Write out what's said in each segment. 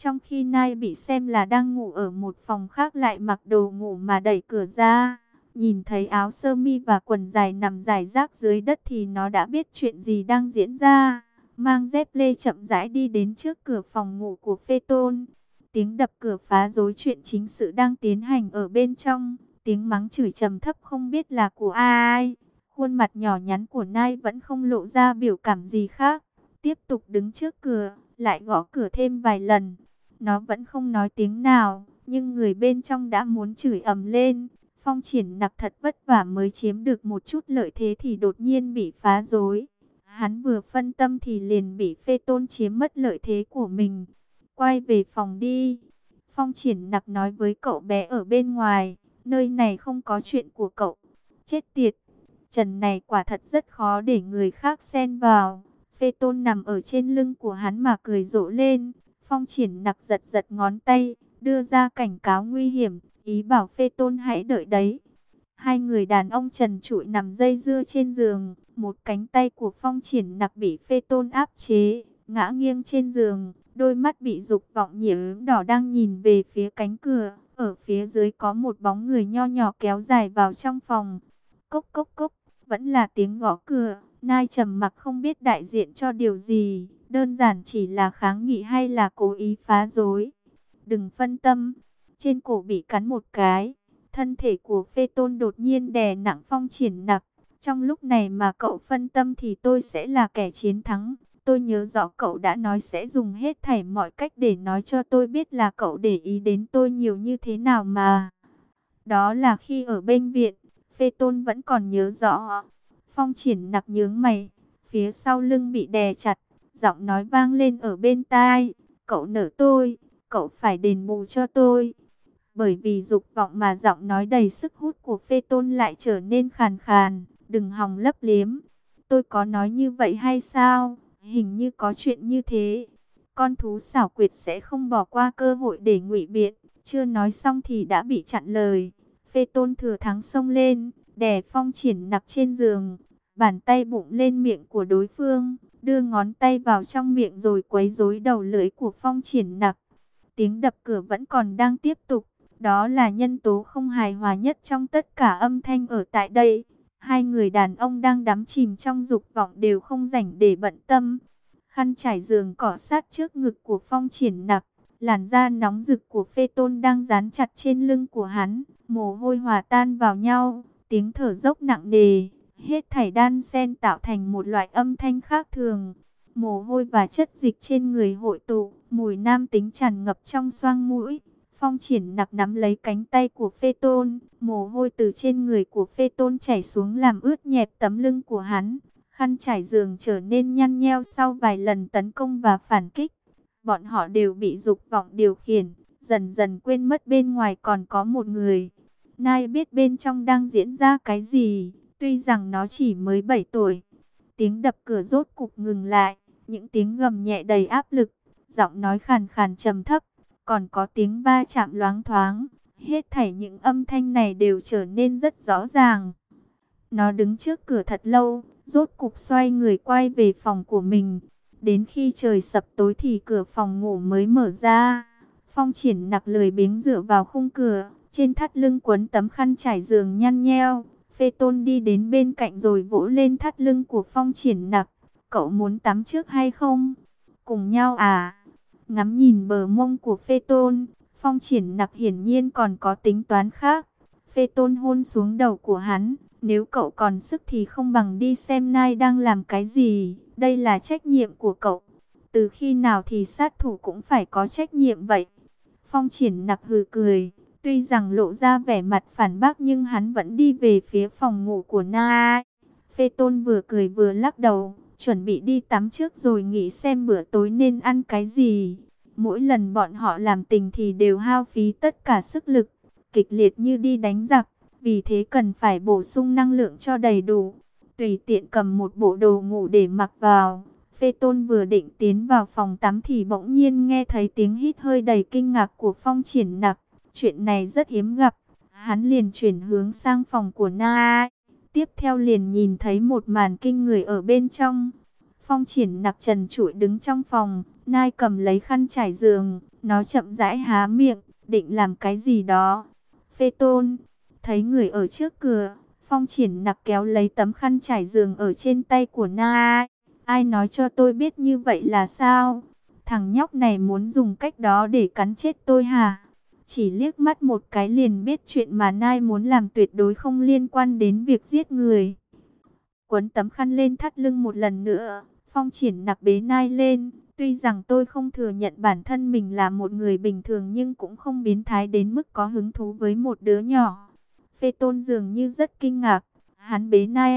Trong khi Nai bị xem là đang ngủ ở một phòng khác lại mặc đồ ngủ mà đẩy cửa ra. Nhìn thấy áo sơ mi và quần dài nằm rải rác dưới đất thì nó đã biết chuyện gì đang diễn ra. Mang dép lê chậm rãi đi đến trước cửa phòng ngủ của Phê Tôn. Tiếng đập cửa phá rối chuyện chính sự đang tiến hành ở bên trong. Tiếng mắng chửi trầm thấp không biết là của ai. Khuôn mặt nhỏ nhắn của Nai vẫn không lộ ra biểu cảm gì khác. Tiếp tục đứng trước cửa, lại gõ cửa thêm vài lần. Nó vẫn không nói tiếng nào, nhưng người bên trong đã muốn chửi ầm lên. Phong Triển Nặc thật vất vả mới chiếm được một chút lợi thế thì đột nhiên bị phá rối. Hắn vừa phân tâm thì liền bị Phê Tôn chiếm mất lợi thế của mình. Quay về phòng đi. Phong Triển Nặc nói với cậu bé ở bên ngoài, nơi này không có chuyện của cậu. Chết tiệt, trần này quả thật rất khó để người khác xen vào. Phê Tôn nằm ở trên lưng của hắn mà cười rộ lên. Phong Triển Nặc giật giật ngón tay, đưa ra cảnh cáo nguy hiểm, ý bảo Phê Tôn hãy đợi đấy. Hai người đàn ông trần trụi nằm dây dưa trên giường, một cánh tay của Phong Triển Nặc bị Phê Tôn áp chế, ngã nghiêng trên giường, đôi mắt bị dục vọng nhiễm đỏ đang nhìn về phía cánh cửa, ở phía dưới có một bóng người nho nhỏ kéo dài vào trong phòng. Cốc cốc cốc, vẫn là tiếng gõ cửa. Nai trầm mặc không biết đại diện cho điều gì, đơn giản chỉ là kháng nghị hay là cố ý phá rối. Đừng phân tâm. Trên cổ bị cắn một cái, thân thể của Phê Tôn đột nhiên đè nặng Phong Triển Nặc. Trong lúc này mà cậu phân tâm thì tôi sẽ là kẻ chiến thắng. Tôi nhớ rõ cậu đã nói sẽ dùng hết thảy mọi cách để nói cho tôi biết là cậu để ý đến tôi nhiều như thế nào mà. Đó là khi ở bệnh viện, Phê Tôn vẫn còn nhớ rõ. Phong Triển Nặc nhướng mày, phía sau lưng bị đè chặt, giọng nói vang lên ở bên tai. Cậu nợ tôi, cậu phải đền bù cho tôi. Bởi vì dục vọng mà giọng nói đầy sức hút của Phê Tôn lại trở nên khàn khàn. Đừng hòng lấp liếm. Tôi có nói như vậy hay sao? Hình như có chuyện như thế. Con thú xảo quyệt sẽ không bỏ qua cơ hội để ngụy biện. Chưa nói xong thì đã bị chặn lời. Phê Tôn thừa thắng xông lên, đè Phong Triển Nặc trên giường. Bàn tay bụng lên miệng của đối phương, đưa ngón tay vào trong miệng rồi quấy rối đầu lưỡi của Phong Triển Nặc. Tiếng đập cửa vẫn còn đang tiếp tục. Đó là nhân tố không hài hòa nhất trong tất cả âm thanh ở tại đây. Hai người đàn ông đang đắm chìm trong dục vọng đều không rảnh để bận tâm. Khăn trải giường cọ sát trước ngực của Phong Triển Nặc. Làn da nóng rực của Phê Tôn đang dán chặt trên lưng của hắn. Mồ hôi hòa tan vào nhau. Tiếng thở dốc nặng nề. Hết thảy đan xen tạo thành một loại âm thanh khác thường. Mồ hôi và chất dịch trên người hội tụ. Mùi nam tính tràn ngập trong xoang mũi. Phong Triển Nặc nắm lấy cánh tay của Phê Tôn. Mồ hôi từ trên người của Phê Tôn chảy xuống làm ướt nhẹp tấm lưng của hắn. Khăn trải giường trở nên nhăn nheo sau vài lần tấn công và phản kích. Bọn họ đều bị dục vọng điều khiển, dần dần quên mất bên ngoài còn có một người. Nai biết bên trong đang diễn ra cái gì, tuy rằng nó chỉ mới 7 tuổi. Tiếng đập cửa rốt cục ngừng lại, những tiếng gầm nhẹ đầy áp lực, giọng nói khàn khàn trầm thấp, còn có tiếng va chạm loáng thoáng. Hết thảy những âm thanh này đều trở nên rất rõ ràng. Nó đứng trước cửa thật lâu, rốt cục xoay người quay về phòng của mình. Đến khi trời sập tối thì cửa phòng ngủ mới mở ra. Phong Triển Nặc lười biếng dựa vào khung cửa, trên thắt lưng quấn tấm khăn trải giường nhăn nheo. Phê Tôn đi đến bên cạnh rồi vỗ lên thắt lưng của Phong Triển Nặc. Cậu muốn tắm trước hay không? Cùng nhau à? Ngắm nhìn bờ mông của Phê Tôn, Phong Triển Nặc hiển nhiên còn có tính toán khác. Phê Tôn hôn xuống đầu của hắn. Nếu cậu còn sức thì không bằng đi xem Nai đang làm cái gì. Đây là trách nhiệm của cậu. Từ khi nào thì sát thủ cũng phải có trách nhiệm vậy? Phong Triển Nặc hừ cười. Tuy rằng lộ ra vẻ mặt phản bác nhưng hắn vẫn đi về phía phòng ngủ của Nai. Phê Tôn vừa cười vừa lắc đầu. Chuẩn bị đi tắm trước rồi nghĩ xem bữa tối nên ăn cái gì. Mỗi lần bọn họ làm tình thì đều hao phí tất cả sức lực. Kịch liệt như đi đánh giặc. Vì thế cần phải bổ sung năng lượng cho đầy đủ. Tùy tiện cầm một bộ đồ ngủ để mặc vào. Phê Tôn vừa định tiến vào phòng tắm thì bỗng nhiên nghe thấy tiếng hít hơi đầy kinh ngạc của Phong Triển Nặc. Chuyện này rất hiếm gặp. Hắn liền chuyển hướng sang phòng của Nai. Tiếp theo liền nhìn thấy một màn kinh người ở bên trong. Phong Triển Nặc trần trụi đứng trong phòng, Nai cầm lấy khăn trải giường, nó chậm rãi há miệng, định làm cái gì đó. Phê Tôn, thấy người ở trước cửa, Phong Triển Nặc kéo lấy tấm khăn trải giường ở trên tay của Nai. Ai nói cho tôi biết như vậy là sao? Thằng nhóc này muốn dùng cách đó để cắn chết tôi hả? Chỉ liếc mắt một cái liền biết chuyện mà Nai muốn làm tuyệt đối không liên quan đến việc giết người. Quấn tấm khăn lên thắt lưng một lần nữa, Phong Triển Nặc bế Nai lên. Tuy rằng tôi không thừa nhận bản thân mình là một người bình thường nhưng cũng không biến thái đến mức có hứng thú với một đứa nhỏ. Phê Tôn dường như rất kinh ngạc, hắn bế Nai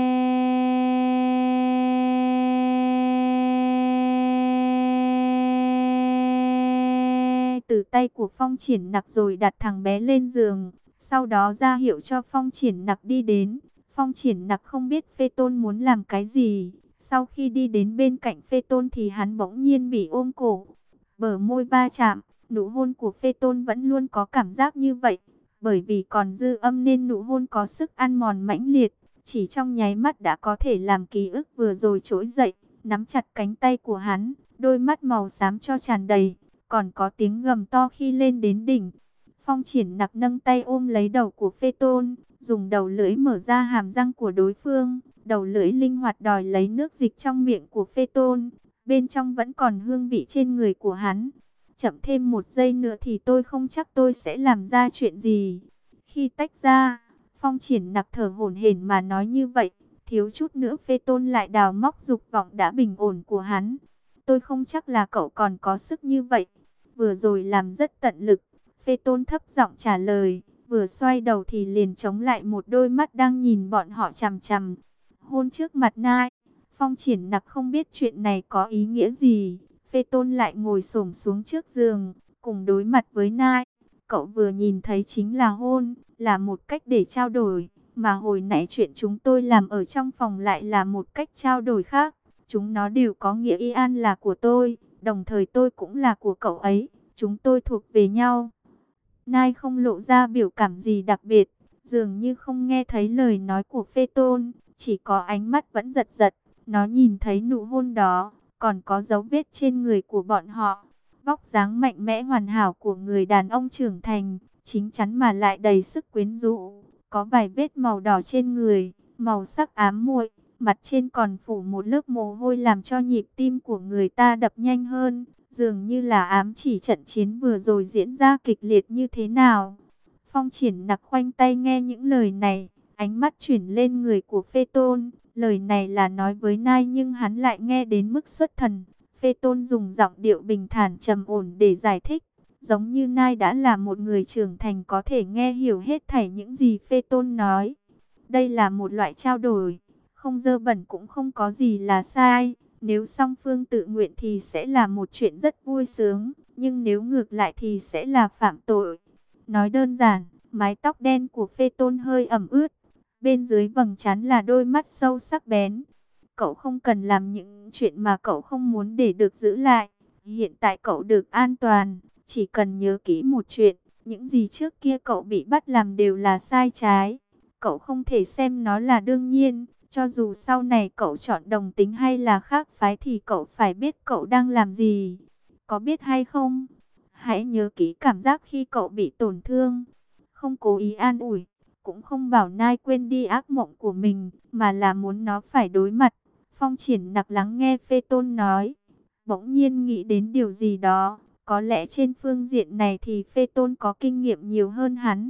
từ tay của Phong Triển Nặc rồi đặt thằng bé lên giường, sau đó ra hiệu cho Phong Triển Nặc đi đến. Phong Triển Nặc không biết Phê Tôn muốn làm cái gì. Sau khi đi đến bên cạnh Phê Tôn thì hắn bỗng nhiên bị ôm cổ. Bờ môi va chạm, nụ hôn của Phê Tôn vẫn luôn có cảm giác như vậy. Bởi vì còn dư âm nên nụ hôn có sức ăn mòn mãnh liệt. Chỉ trong nháy mắt đã có thể làm ký ức vừa rồi trỗi dậy. Nắm chặt cánh tay của hắn, đôi mắt màu xám cho tràn đầy. Còn có tiếng gầm to khi lên đến đỉnh. Phong Triển Nặc nâng tay ôm lấy đầu của Phê Tôn, dùng đầu lưỡi mở ra hàm răng của đối phương. Đầu lưỡi linh hoạt đòi lấy nước dịch trong miệng của Phê Tôn. Bên trong vẫn còn hương vị trên người của hắn. Chậm thêm một giây nữa thì tôi không chắc tôi sẽ làm ra chuyện gì. Khi tách ra, Phong Triển Nặc thở hổn hển mà nói như vậy. Thiếu chút nữa Phê Tôn lại đào móc dục vọng đã bình ổn của hắn. Tôi không chắc là cậu còn có sức như vậy. Vừa rồi làm rất tận lực. Phê Tôn thấp giọng trả lời. Vừa xoay đầu thì liền chống lại một đôi mắt đang nhìn bọn họ chằm chằm. Hôn trước mặt Nai. Phong Triển Nặc không biết chuyện này có ý nghĩa gì. Phê Tôn lại ngồi xổm xuống trước giường, cùng đối mặt với Nai. Cậu vừa nhìn thấy chính là hôn, là một cách để trao đổi. Mà hồi nãy chuyện chúng tôi làm ở trong phòng lại là một cách trao đổi khác. Chúng nó đều có nghĩa Ian là của tôi, đồng thời tôi cũng là của cậu ấy. Chúng tôi thuộc về nhau. Nai không lộ ra biểu cảm gì đặc biệt, dường như không nghe thấy lời nói của Phê Tôn, chỉ có ánh mắt vẫn giật giật. Nó nhìn thấy nụ hôn đó, còn có dấu vết trên người của bọn họ. Vóc dáng mạnh mẽ hoàn hảo của người đàn ông trưởng thành, chín chắn mà lại đầy sức quyến rũ. Có vài vết màu đỏ trên người, màu sắc ám muội, mặt trên còn phủ một lớp mồ hôi làm cho nhịp tim của người ta đập nhanh hơn. Dường như là ám chỉ trận chiến vừa rồi diễn ra kịch liệt như thế nào. Phong Triển Nặc khoanh tay nghe những lời này, ánh mắt chuyển lên người của Phê Tôn. Lời này là nói với Nai nhưng hắn lại nghe đến mức xuất thần. Phê Tôn dùng giọng điệu bình thản trầm ổn để giải thích. Giống như Nai đã là một người trưởng thành có thể nghe hiểu hết thảy những gì Phê Tôn nói. Đây là một loại trao đổi, không dơ bẩn cũng không có gì là sai. Nếu song phương tự nguyện thì sẽ là một chuyện rất vui sướng, nhưng nếu ngược lại thì sẽ là phạm tội. Nói đơn giản, mái tóc đen của Phê Tôn hơi ẩm ướt, bên dưới vầng trán là đôi mắt sâu sắc bén. Cậu không cần làm những chuyện mà cậu không muốn để được giữ lại. Hiện tại cậu được an toàn, chỉ cần nhớ kỹ một chuyện, những gì trước kia cậu bị bắt làm đều là sai trái. Cậu không thể xem nó là đương nhiên. Cho dù sau này cậu chọn đồng tính hay là khác phái thì cậu phải biết cậu đang làm gì. Có biết hay không? Hãy nhớ kỹ cảm giác khi cậu bị tổn thương. Không cố ý an ủi, cũng không bảo Nai quên đi ác mộng của mình, mà là muốn nó phải đối mặt. Phong Triển Nặc lắng nghe Phê Tôn nói, bỗng nhiên nghĩ đến điều gì đó. Có lẽ trên phương diện này thì Phê Tôn có kinh nghiệm nhiều hơn hắn.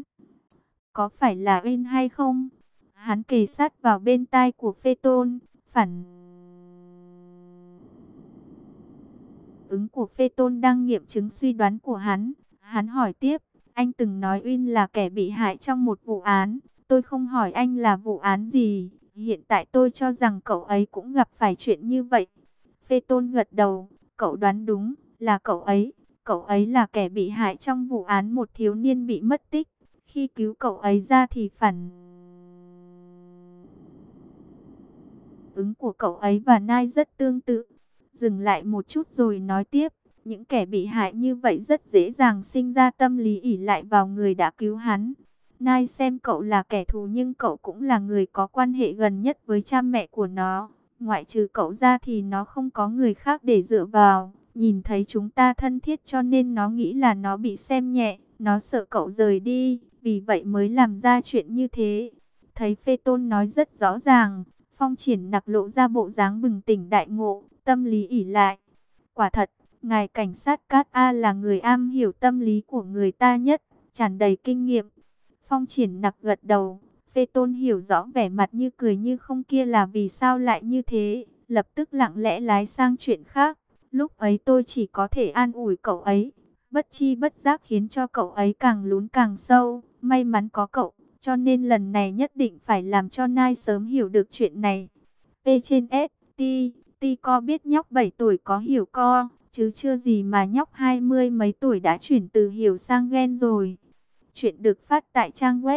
Có phải là Uyên hay không? Hắn kề sát vào bên tai của Phê Tôn. Phản ứng của Phê Tôn đang nghiệm chứng suy đoán của hắn. Hắn hỏi tiếp, anh từng nói Uyên là kẻ bị hại trong một vụ án. Tôi không hỏi anh là vụ án gì. Hiện tại tôi cho rằng cậu ấy cũng gặp phải chuyện như vậy. Phê Tôn gật đầu, cậu đoán đúng, là cậu ấy. Cậu ấy là kẻ bị hại trong vụ án một thiếu niên bị mất tích. Khi cứu cậu ấy ra thì phản ứng của cậu ấy và Nai rất tương tự. Dừng lại một chút rồi nói tiếp, những kẻ bị hại như vậy rất dễ dàng sinh ra tâm lý ỷ lại vào người đã cứu hắn. Nai xem cậu là kẻ thù nhưng cậu cũng là người có quan hệ gần nhất với cha mẹ của nó. Ngoại trừ cậu ra thì nó không có người khác để dựa vào. Nhìn thấy chúng ta thân thiết cho nên nó nghĩ là nó bị xem nhẹ. Nó sợ cậu rời đi, vì vậy mới làm ra chuyện như thế. Thấy Phê Tôn nói rất rõ ràng, Phong Triển Nặc lộ ra bộ dáng bừng tỉnh đại ngộ, tâm lý ỷ lại. Quả thật, ngài cảnh sát Cát A là người am hiểu tâm lý của người ta nhất, tràn đầy kinh nghiệm. Phong Triển Nặc gật đầu, Phê Tôn hiểu rõ vẻ mặt như cười như không kia là vì sao lại như thế, lập tức lặng lẽ lái sang chuyện khác. Lúc ấy tôi chỉ có thể an ủi cậu ấy, bất chi bất giác khiến cho cậu ấy càng lún càng sâu. May mắn có cậu, cho nên lần này nhất định phải làm cho Nai sớm hiểu được chuyện này. P trên S, T, T co biết nhóc 7 tuổi có hiểu co, chứ chưa gì mà nhóc 20 mấy tuổi đã chuyển từ hiểu sang ghen rồi. Chuyện được phát tại trang web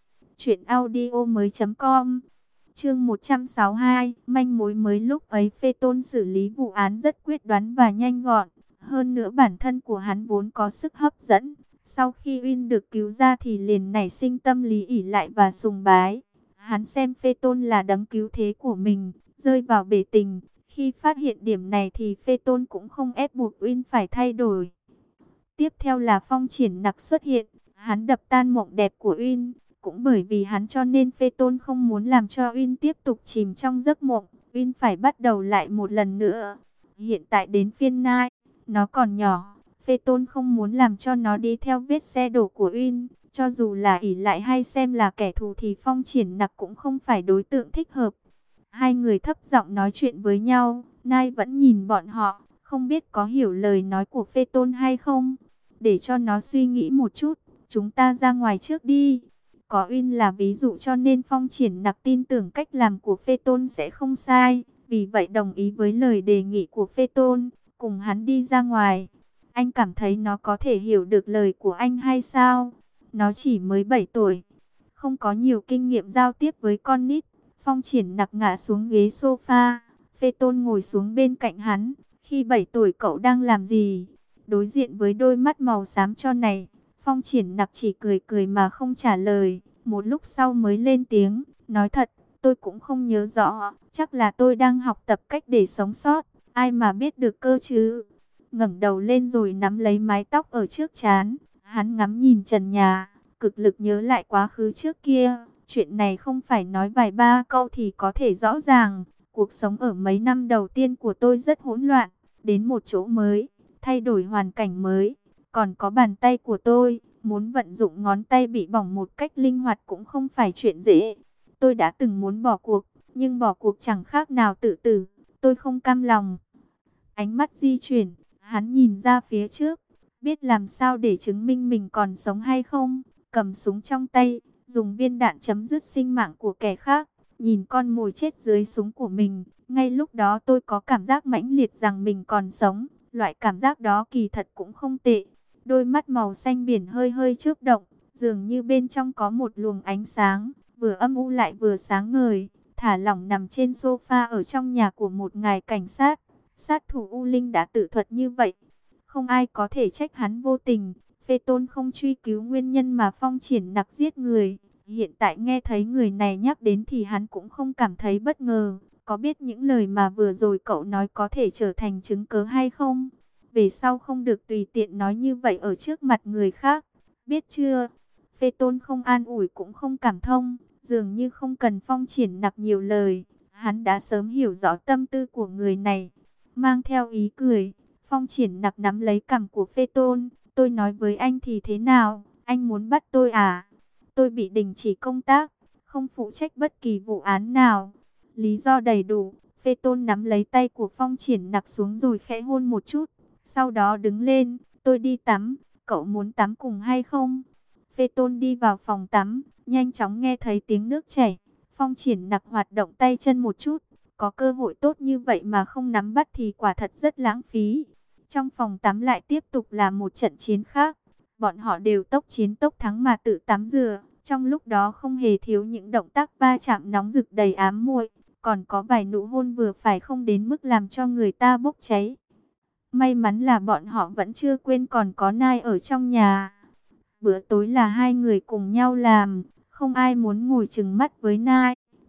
truyệnaudiomoi.com. Chương 162, manh mối mới. Lúc ấy Phê Tôn xử lý vụ án rất quyết đoán và nhanh gọn, hơn nữa bản thân của hắn vốn có sức hấp dẫn. Sau khi Uyên được cứu ra thì liền nảy sinh tâm lý ỷ lại và sùng bái. Hắn xem Phê Tôn là đấng cứu thế của mình, rơi vào bể tình. Khi phát hiện điểm này thì Phê Tôn cũng không ép buộc Uyên phải thay đổi. Tiếp theo là Phong Triển Nặc xuất hiện, hắn đập tan mộng đẹp của Uyên. Cũng bởi vì hắn cho nên Phê Tôn không muốn làm cho Uyên tiếp tục chìm trong giấc mộng. Uyên phải bắt đầu lại một lần nữa. Hiện tại đến phiên Nai, nó còn nhỏ. Phê Tôn không muốn làm cho nó đi theo vết xe đổ của Uyên. Cho dù là ỷ lại hay xem là kẻ thù thì Phong Triển Nặc cũng không phải đối tượng thích hợp. Hai người thấp giọng nói chuyện với nhau. Nai vẫn nhìn bọn họ, không biết có hiểu lời nói của Phê Tôn hay không. Để cho nó suy nghĩ một chút, chúng ta ra ngoài trước đi. Có Uyên là ví dụ cho nên Phong Triển Nặc tin tưởng cách làm của Phê Tôn sẽ không sai. Vì vậy đồng ý với lời đề nghị của Phê Tôn, cùng hắn đi ra ngoài. Anh cảm thấy nó có thể hiểu được lời của anh hay sao? Nó chỉ mới 7 tuổi, không có nhiều kinh nghiệm giao tiếp với con nít. Phong Triển Nặc ngã xuống ghế sofa, Phê Tôn ngồi xuống bên cạnh hắn. Khi 7 tuổi cậu đang làm gì? Đối diện với đôi mắt màu xám cho này, Phong Triển Nặc chỉ cười cười mà không trả lời. Một lúc sau mới lên tiếng, nói thật, tôi cũng không nhớ rõ, chắc là tôi đang học tập cách để sống sót, ai mà biết được cơ chứ. Ngẩng đầu lên rồi nắm lấy mái tóc ở trước trán, hắn ngắm nhìn trần nhà, cực lực nhớ lại quá khứ trước kia. Chuyện này không phải nói vài ba câu thì có thể rõ ràng. Cuộc sống ở mấy năm đầu tiên của tôi rất hỗn loạn, đến một chỗ mới, thay đổi hoàn cảnh mới. Còn có bàn tay của tôi, muốn vận dụng ngón tay bị bỏng một cách linh hoạt cũng không phải chuyện dễ. Tôi đã từng muốn bỏ cuộc, nhưng bỏ cuộc chẳng khác nào tự tử. Tôi không cam lòng. Ánh mắt di chuyển, hắn nhìn ra phía trước, biết làm sao để chứng minh mình còn sống hay không. Cầm súng trong tay, dùng viên đạn chấm dứt sinh mạng của kẻ khác. Nhìn con mồi chết dưới súng của mình, ngay lúc đó tôi có cảm giác mãnh liệt rằng mình còn sống. Loại cảm giác đó kỳ thật cũng không tệ. Đôi mắt màu xanh biển hơi hơi chớp động, dường như bên trong có một luồng ánh sáng, vừa âm u lại vừa sáng ngời. Thả lỏng nằm trên sofa ở trong nhà của một ngài cảnh sát. Sát thủ U Linh đã tự thuật như vậy, không ai có thể trách hắn vô tình. Phê Tôn không truy cứu nguyên nhân mà Phong Triển Nặc giết người. Hiện tại nghe thấy người này nhắc đến thì hắn cũng không cảm thấy bất ngờ. Có biết những lời mà vừa rồi cậu nói có thể trở thành chứng cớ hay không? Về sau không được tùy tiện nói như vậy ở trước mặt người khác, biết chưa? Phê Tôn không an ủi cũng không cảm thông, dường như không cần Phong Triển Nặc nhiều lời. Hắn đã sớm hiểu rõ tâm tư của người này. Mang theo ý cười, Phong Triển Nặc nắm lấy cằm của Phê Tôn. Tôi nói với anh thì thế nào? Anh muốn bắt tôi à? Tôi bị đình chỉ công tác, không phụ trách bất kỳ vụ án nào. Lý do đầy đủ. Phê Tôn nắm lấy tay của Phong Triển Nặc xuống rồi khẽ hôn một chút. Sau đó đứng lên, tôi đi tắm, cậu muốn tắm cùng hay không? Phê Tôn đi vào phòng tắm, nhanh chóng nghe thấy tiếng nước chảy. Phong Triển Nặc hoạt động tay chân một chút. Có cơ hội tốt như vậy mà không nắm bắt thì quả thật rất lãng phí. Trong phòng tắm lại tiếp tục là một trận chiến khác. Bọn họ đều tốc chiến tốc thắng mà tự tắm rửa. Trong lúc đó không hề thiếu những động tác va chạm nóng rực đầy ám muội. Còn có vài nụ hôn vừa phải không đến mức làm cho người ta bốc cháy. May mắn là bọn họ vẫn chưa quên còn có Nai ở trong nhà. Bữa tối là hai người cùng nhau làm. Không ai muốn ngồi chừng mắt với Nai.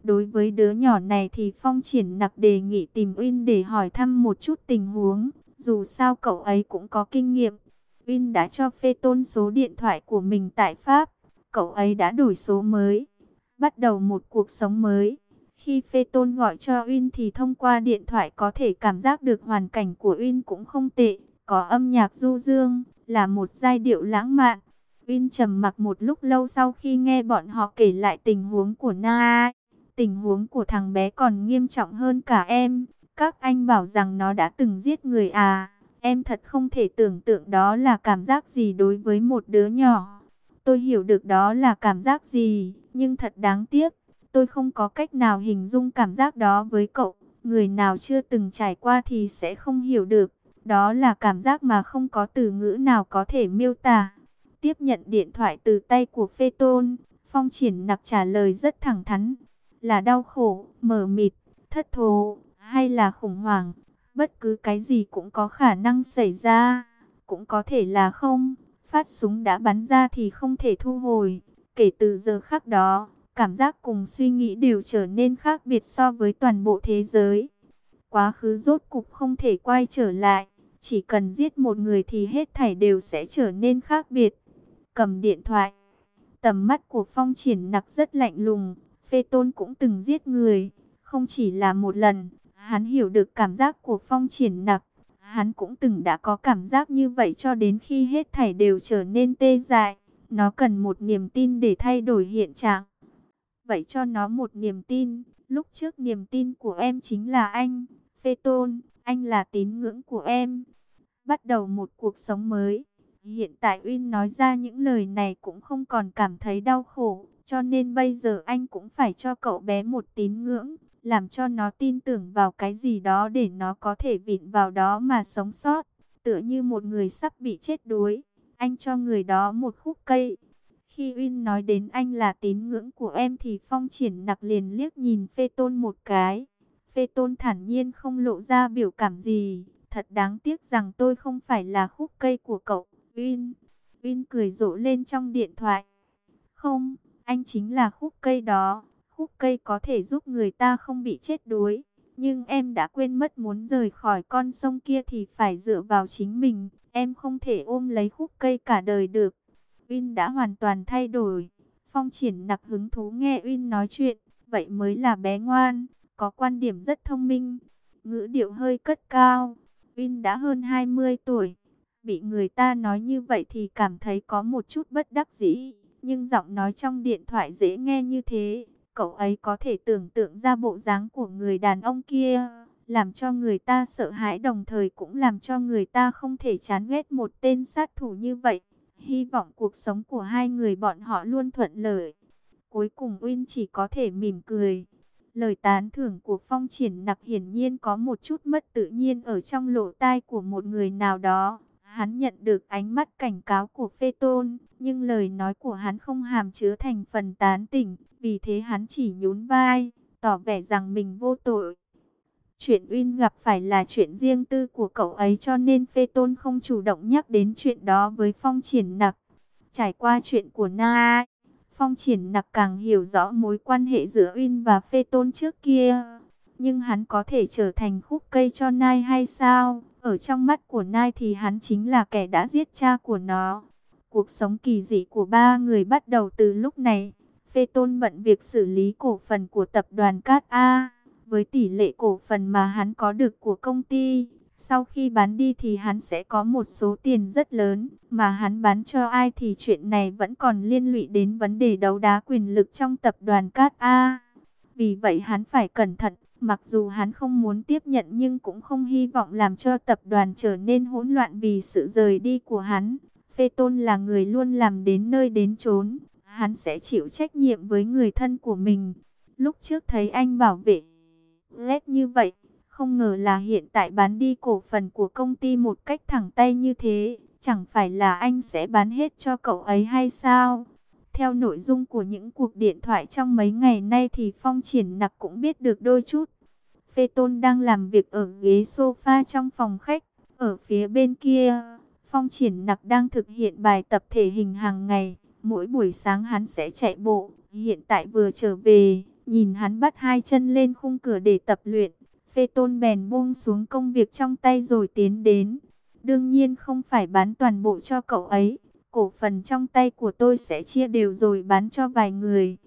Đối với đứa nhỏ này thì Phong Triển Nặc đề nghị tìm Uyên để hỏi thăm một chút tình huống. Dù sao cậu ấy cũng có kinh nghiệm. Uyên đã cho Phê Tôn số điện thoại của mình tại Pháp. Cậu ấy đã đổi số mới, bắt đầu một cuộc sống mới. Khi Phê Tôn gọi cho Uyên thì thông qua điện thoại có thể cảm giác được hoàn cảnh của Uyên cũng không tệ. Có âm nhạc du dương, là một giai điệu lãng mạn. Uyên trầm mặc một lúc lâu sau khi nghe bọn họ kể lại tình huống của Na. Tình huống của thằng bé còn nghiêm trọng hơn cả em. Các anh bảo rằng nó đã từng giết người à? Em thật không thể tưởng tượng đó là cảm giác gì đối với một đứa nhỏ. Tôi hiểu được đó là cảm giác gì, nhưng thật đáng tiếc. Tôi không có cách nào hình dung cảm giác đó với cậu. Người nào chưa từng trải qua thì sẽ không hiểu được. Đó là cảm giác mà không có từ ngữ nào có thể miêu tả. Tiếp nhận điện thoại từ tay của Phê Tôn, Phong Triển Nặc trả lời rất thẳng thắn. Là đau khổ, mờ mịt, thất thố, hay là khủng hoảng. Bất cứ cái gì cũng có khả năng xảy ra, cũng có thể là không. Phát súng đã bắn ra thì không thể thu hồi. Kể từ giờ khắc đó, cảm giác cùng suy nghĩ đều trở nên khác biệt so với toàn bộ thế giới. Quá khứ rốt cục không thể quay trở lại. Chỉ cần giết một người thì hết thảy đều sẽ trở nên khác biệt. Cầm điện thoại, tầm mắt của Phong Triển Nặc rất lạnh lùng. Phê Tôn cũng từng giết người, không chỉ là một lần. Hắn hiểu được cảm giác của Phong Triển Nặc. Hắn cũng từng đã có cảm giác như vậy cho đến khi hết thảy đều trở nên tê dại. Nó cần một niềm tin để thay đổi hiện trạng. Vậy cho nó một niềm tin. Lúc trước niềm tin của em chính là anh. Phê Tôn, anh là tín ngưỡng của em. Bắt đầu một cuộc sống mới. Hiện tại Uyên nói ra những lời này cũng không còn cảm thấy đau khổ. Cho nên bây giờ anh cũng phải cho cậu bé một tín ngưỡng. Làm cho nó tin tưởng vào cái gì đó để nó có thể vịn vào đó mà sống sót. Tựa như một người sắp bị chết đuối. Anh cho người đó một khúc cây. Khi Uyên nói đến anh là tín ngưỡng của em thì Phong Triển Nặc liền liếc nhìn Phê Tôn một cái. Phê Tôn thản nhiên không lộ ra biểu cảm gì. Thật đáng tiếc rằng tôi không phải là khúc cây của cậu, Uyên. Uyên cười rộ lên trong điện thoại. Không, anh chính là khúc cây đó. Khúc cây có thể giúp người ta không bị chết đuối. Nhưng em đã quên mất muốn rời khỏi con sông kia thì phải dựa vào chính mình. Em không thể ôm lấy khúc cây cả đời được. Uyên đã hoàn toàn thay đổi. Phong Triển Nặc hứng thú nghe Uyên nói chuyện. Vậy mới là bé ngoan, có quan điểm rất thông minh. Ngữ điệu hơi cất cao. Uyên đã hơn 20 tuổi. Bị người ta nói như vậy thì cảm thấy có một chút bất đắc dĩ. Nhưng giọng nói trong điện thoại dễ nghe như thế. Cậu ấy có thể tưởng tượng ra bộ dáng của người đàn ông kia. Làm cho người ta sợ hãi đồng thời cũng làm cho người ta không thể chán ghét một tên sát thủ như vậy. Hy vọng cuộc sống của hai người bọn họ luôn thuận lợi. Cuối cùng Uyên chỉ có thể mỉm cười. Lời tán thưởng của Phong Triển Nặc hiển nhiên có một chút mất tự nhiên ở trong lỗ tai của một người nào đó. Hắn nhận được ánh mắt cảnh cáo của Phê Tôn, nhưng lời nói của hắn không hàm chứa thành phần tán tỉnh, vì thế hắn chỉ nhún vai, tỏ vẻ rằng mình vô tội. Chuyện Uyên gặp phải là chuyện riêng tư của cậu ấy cho nên Phê Tôn không chủ động nhắc đến chuyện đó với Phong Triển Nặc. Trải qua chuyện của Na, Phong Triển Nặc càng hiểu rõ mối quan hệ giữa Uyên và Phê Tôn trước kia. Nhưng hắn có thể trở thành khúc cây cho Nai hay sao? Ở trong mắt của Nai thì hắn chính là kẻ đã giết cha của nó. Cuộc sống kỳ dị của ba người bắt đầu từ lúc này. Phê Tôn bận việc xử lý cổ phần của tập đoàn Cát A. Với tỷ lệ cổ phần mà hắn có được của công ty, sau khi bán đi thì hắn sẽ có một số tiền rất lớn. Mà hắn bán cho ai thì chuyện này vẫn còn liên lụy đến vấn đề đấu đá quyền lực trong tập đoàn Cát A. Vì vậy hắn phải cẩn thận. Mặc dù hắn không muốn tiếp nhận nhưng cũng không hy vọng làm cho tập đoàn trở nên hỗn loạn vì sự rời đi của hắn. Phê Tôn là người luôn làm đến nơi đến chốn. Hắn sẽ chịu trách nhiệm với người thân của mình. Lúc trước thấy anh bảo vệ ghét như vậy, không ngờ là hiện tại bán đi cổ phần của công ty một cách thẳng tay như thế. Chẳng phải là anh sẽ bán hết cho cậu ấy hay sao? Theo nội dung của những cuộc điện thoại trong mấy ngày nay thì Phong Triển Nặc cũng biết được đôi chút. Phê Tôn đang làm việc ở ghế sofa trong phòng khách. Ở phía bên kia, Phong Triển Nặc đang thực hiện bài tập thể hình hàng ngày. Mỗi buổi sáng hắn sẽ chạy bộ. Hiện tại vừa trở về, Nhìn hắn bắt hai chân lên khung cửa để tập luyện, Phê Tôn bèn buông xuống công việc trong tay rồi tiến đến. Đương nhiên không phải bán toàn bộ cho cậu ấy, cổ phần trong tay của tôi sẽ chia đều rồi bán cho vài người.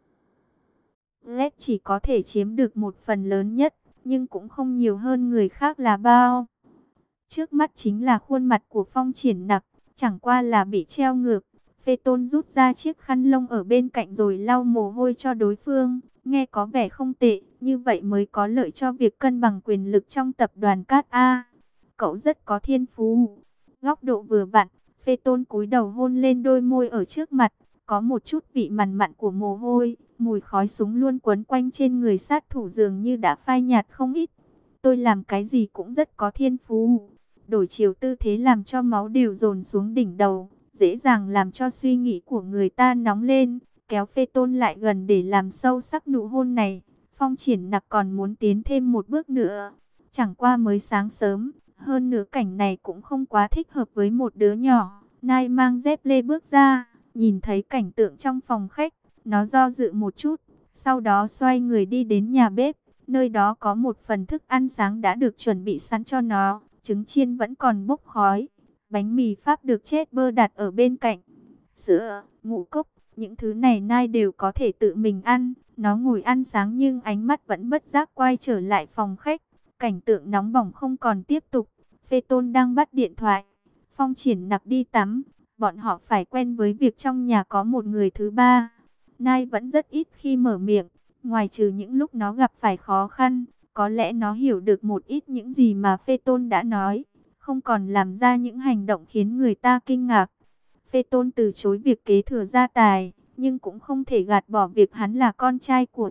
Lết chỉ có thể chiếm được một phần lớn nhất, nhưng cũng không nhiều hơn người khác là bao. Trước mắt chính là khuôn mặt của Phong Triển Nặc, chẳng qua là bị treo ngược. Phê Tôn rút ra chiếc khăn lông ở bên cạnh rồi lau mồ hôi cho đối phương. Nghe có vẻ không tệ, như vậy mới có lợi cho việc cân bằng quyền lực trong tập đoàn Cát A. Cậu rất có thiên phú. Góc độ vừa vặn, Phê Tôn cúi đầu hôn lên đôi môi ở trước mặt. Có một chút vị mặn mặn của mồ hôi, mùi khói súng luôn quấn quanh trên người sát thủ dường như đã phai nhạt không ít. Tôi làm cái gì cũng rất có thiên phú. Đổi chiều tư thế làm cho máu đều dồn xuống đỉnh đầu, dễ dàng làm cho suy nghĩ của người ta nóng lên, kéo Phê Tôn lại gần để làm sâu sắc nụ hôn này. Phong Triển Nặc còn muốn tiến thêm một bước nữa. Chẳng qua mới sáng sớm, hơn nữa cảnh này cũng không quá thích hợp với một đứa nhỏ. Nai mang dép lê bước ra, nhìn thấy cảnh tượng trong phòng khách, nó do dự một chút, sau đó xoay người đi đến nhà bếp. Nơi đó có một phần thức ăn sáng đã được chuẩn bị sẵn cho nó. Trứng chiên vẫn còn bốc khói, bánh mì Pháp được chết bơ đặt ở bên cạnh, sữa, ngũ cốc, những thứ này Nai đều có thể tự mình ăn. Nó ngồi ăn sáng nhưng ánh mắt vẫn bất giác quay trở lại phòng khách. Cảnh tượng nóng bỏng không còn tiếp tục. Phê Tôn đang bắt điện thoại, Phong Triển Nặc đi tắm. Bọn họ phải quen với việc trong nhà có một người thứ ba. Nai vẫn rất ít khi mở miệng, ngoài trừ những lúc nó gặp phải khó khăn. Có lẽ nó hiểu được một ít những gì mà Phê Tôn đã nói, không còn làm ra những hành động khiến người ta kinh ngạc. Phê Tôn từ chối việc kế thừa gia tài, nhưng cũng không thể gạt bỏ việc hắn là con trai của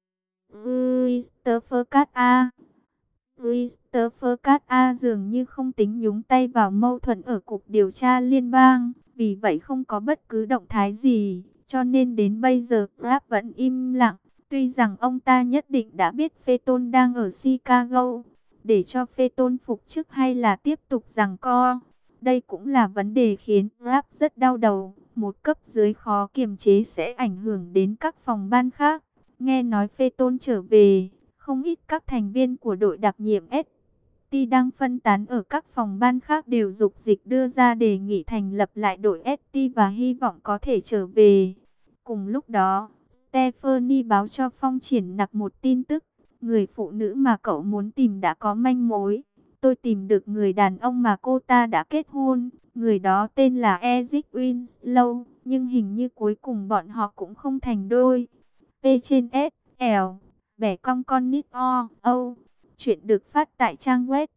Christopher Cat A. Christopher Cat A dường như không tính nhúng tay vào mâu thuẫn ở Cục Điều tra Liên bang, vì vậy không có bất cứ động thái gì, cho nên đến bây giờ Grab vẫn im lặng. Tuy rằng ông ta nhất định đã biết Phê Tôn đang ở Chicago, để cho Phê Tôn phục chức hay là tiếp tục giằng co. Đây cũng là vấn đề khiến Grab rất đau đầu. Một cấp dưới khó kiềm chế sẽ ảnh hưởng đến các phòng ban khác. Nghe nói Phê Tôn trở về, không ít các thành viên của đội đặc nhiệm ST đang phân tán ở các phòng ban khác đều dục dịch đưa ra đề nghị thành lập lại đội ST và hy vọng có thể trở về. Cùng lúc đó, Stephanie báo cho Phong Triển Nặc một tin tức. Người phụ nữ mà cậu muốn tìm đã có manh mối. Tôi tìm được người đàn ông mà cô ta đã kết hôn. Người đó tên là Eric Winslow. Nhưng hình như cuối cùng bọn họ cũng không thành đôi. P trên S, L, bẻ cong con nít O, O. Chuyện được phát tại trang web